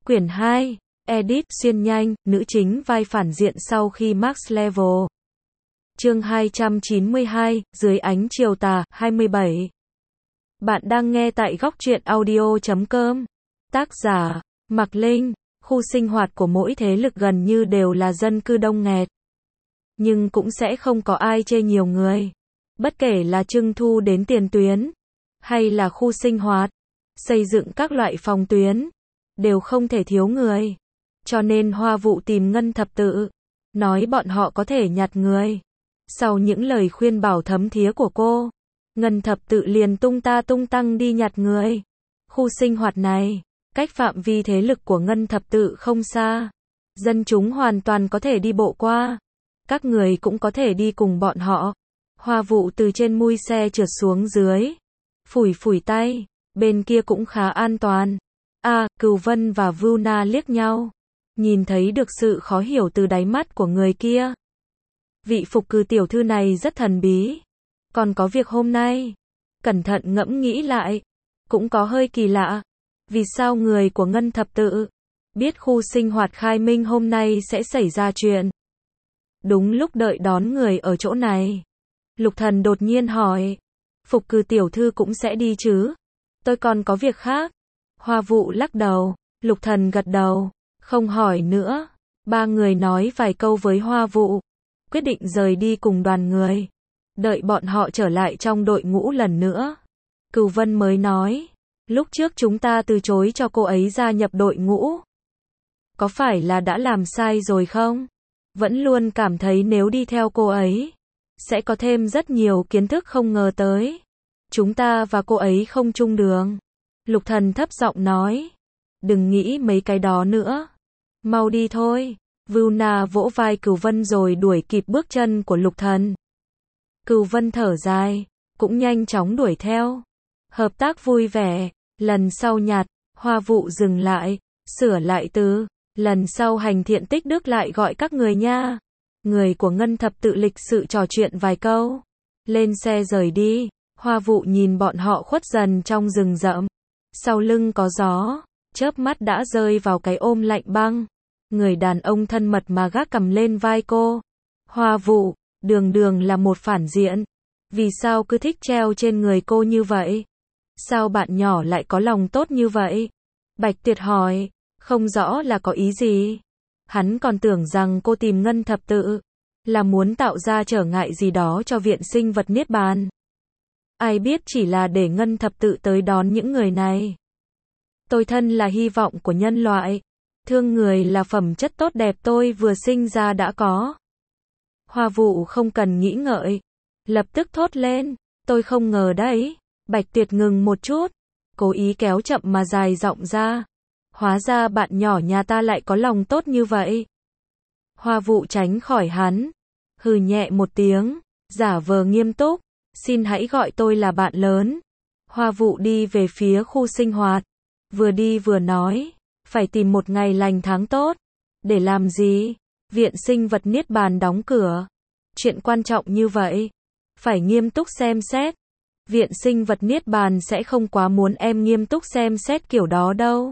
Quyển 2, edit xuyên nhanh, nữ chính vai phản diện sau khi Max Level. Chương 292, dưới ánh chiều tà, 27. Bạn đang nghe tại góc truyện audio.com. Tác giả, Mạc Linh. Khu sinh hoạt của mỗi thế lực gần như đều là dân cư đông nghẹt. Nhưng cũng sẽ không có ai chê nhiều người. Bất kể là trưng thu đến tiền tuyến, hay là khu sinh hoạt, xây dựng các loại phòng tuyến, đều không thể thiếu người. Cho nên Hoa Vụ tìm Ngân Thập Tự, nói bọn họ có thể nhặt người. Sau những lời khuyên bảo thấm thía của cô, Ngân Thập Tự liền tung ta tung tăng đi nhặt người. Khu sinh hoạt này, cách phạm vi thế lực của Ngân Thập Tự không xa. Dân chúng hoàn toàn có thể đi bộ qua. Các người cũng có thể đi cùng bọn họ. Hoa Vụ từ trên mui xe trượt xuống dưới. Phủi phủi tay, bên kia cũng khá an toàn. Cửu Vân và Vuna liếc nhau. Nhìn thấy được sự khó hiểu từ đáy mắt của người kia. Vị Phục Cư tiểu thư này rất thần bí. Còn có việc hôm nay. Cẩn thận ngẫm nghĩ lại. Cũng có hơi kỳ lạ. Vì sao người của Ngân Thập Tự biết khu sinh hoạt khai minh hôm nay sẽ xảy ra chuyện? Đúng lúc đợi đón người ở chỗ này, Lục Thần đột nhiên hỏi. Phục Cư tiểu thư cũng sẽ đi chứ? Tôi còn có việc khác. Hoa Vụ lắc đầu. Lục Thần gật đầu. Không hỏi nữa. Ba người nói vài câu với Hoa Vụ, quyết định rời đi cùng đoàn người. Đợi bọn họ trở lại trong đội ngũ lần nữa, Cửu Vân mới nói. Lúc trước chúng ta từ chối cho cô ấy gia nhập đội ngũ. Có phải là đã làm sai rồi không? Vẫn luôn cảm thấy nếu đi theo cô ấy, sẽ có thêm rất nhiều kiến thức không ngờ tới. Chúng ta và cô ấy không chung đường. Lục Thần thấp giọng nói. Đừng nghĩ mấy cái đó nữa. Mau đi thôi. Vuna vỗ vai Cửu Vân rồi đuổi kịp bước chân của Lục Thần. Cửu Vân thở dài, cũng nhanh chóng đuổi theo. Hợp tác vui vẻ. Lần sau nhặt, Hoa Vụ dừng lại, sửa lại từ. Lần sau hành thiện tích đức lại gọi các người nha. Người của Ngân Thập Tự lịch sự trò chuyện vài câu. Lên xe rời đi. Hoa Vụ nhìn bọn họ khuất dần trong rừng rậm. Sau lưng có gió, chớp mắt đã rơi vào cái ôm lạnh băng. Người đàn ông thân mật mà gác cầm lên vai cô. Hoa Vụ, đường đường là một phản diện. Vì sao cứ thích treo trên người cô như vậy? Sao bạn nhỏ lại có lòng tốt như vậy? Bạch Tuyệt hỏi, không rõ là có ý gì. Hắn còn tưởng rằng cô tìm Ngân Thập Tự là muốn tạo ra trở ngại gì đó cho viện sinh vật Niết Bàn. Ai biết chỉ là để Ngân Thập Tự tới đón những người này. Tôi thân là hy vọng của nhân loại. Thương người là phẩm chất tốt đẹp tôi vừa sinh ra đã có. Hoa Vụ không cần nghĩ ngợi, lập tức thốt lên. Tôi không ngờ đấy. Bạch Tuyệt ngừng một chút, cố ý kéo chậm mà dài giọng ra. Hóa ra bạn nhỏ nhà ta lại có lòng tốt như vậy. Hoa Vụ tránh khỏi hắn, hừ nhẹ một tiếng, giả vờ nghiêm túc. Xin hãy gọi tôi là bạn lớn. Hoa Vụ đi về phía khu sinh hoạt. Vừa đi vừa nói. Phải tìm một ngày lành tháng tốt. Để làm gì? Viện sinh vật Niết Bàn đóng cửa. Chuyện quan trọng như vậy, phải nghiêm túc xem xét. Viện sinh vật Niết Bàn sẽ không quá muốn em nghiêm túc xem xét kiểu đó đâu.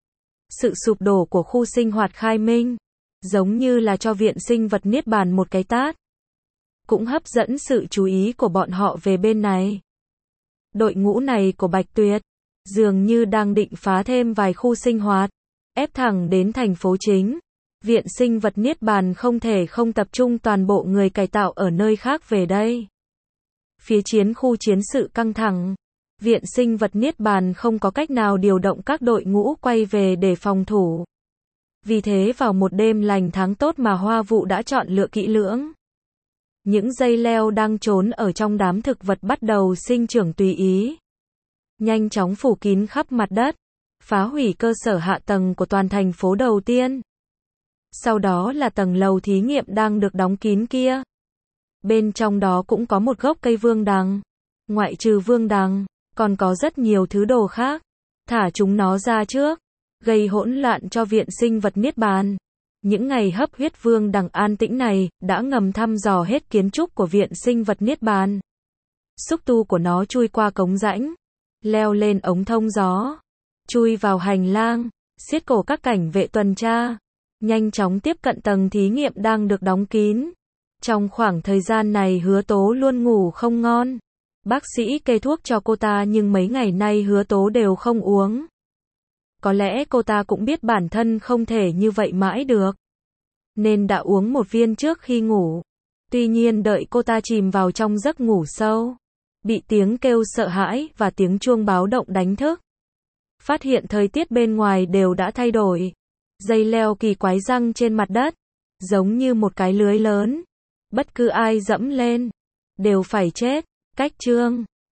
Sự sụp đổ của khu sinh hoạt khai minh, giống như là cho viện sinh vật Niết Bàn một cái tát. Cũng hấp dẫn sự chú ý của bọn họ về bên này. Đội ngũ này của Bạch Tuyệt, dường như đang định phá thêm vài khu sinh hoạt, ép thẳng đến thành phố chính. Viện sinh vật Niết Bàn không thể không tập trung toàn bộ người cải tạo ở nơi khác về đây. Phía chiến khu chiến sự căng thẳng. Viện sinh vật Niết Bàn không có cách nào điều động các đội ngũ quay về để phòng thủ. Vì thế vào một đêm lành tháng tốt mà Hoa Vụ đã chọn lựa kỹ lưỡng. Những dây leo đang trốn ở trong đám thực vật bắt đầu sinh trưởng tùy ý. Nhanh chóng phủ kín khắp mặt đất. Phá hủy cơ sở hạ tầng của toàn thành phố đầu tiên. Sau đó là tầng lầu thí nghiệm đang được đóng kín kia. Bên trong đó cũng có một gốc cây vương đằng. Ngoại trừ vương đằng, còn có rất nhiều thứ đồ khác. Thả chúng nó ra trước. Gây hỗn loạn cho viện sinh vật Niết Bàn. Những ngày hấp huyết vương đằng an tĩnh này, đã ngầm thăm dò hết kiến trúc của viện sinh vật Niết Bàn. Xúc tu của nó chui qua cống rãnh. Leo lên ống thông gió. Chui vào hành lang. siết cổ các cảnh vệ tuần tra, nhanh chóng tiếp cận tầng thí nghiệm đang được đóng kín. Trong khoảng thời gian này Hứa Tố luôn ngủ không ngon. Bác sĩ kê thuốc cho cô ta nhưng mấy ngày nay Hứa Tố đều không uống. Có lẽ cô ta cũng biết bản thân không thể như vậy mãi được, nên đã uống một viên trước khi ngủ. Tuy nhiên đợi cô ta chìm vào trong giấc ngủ sâu, bị tiếng kêu sợ hãi và tiếng chuông báo động đánh thức. Phát hiện thời tiết bên ngoài đều đã thay đổi. Dây leo kỳ quái giăng trên mặt đất, giống như một cái lưới lớn. Bất cứ ai dẫm lên, đều phải chết. Cách chương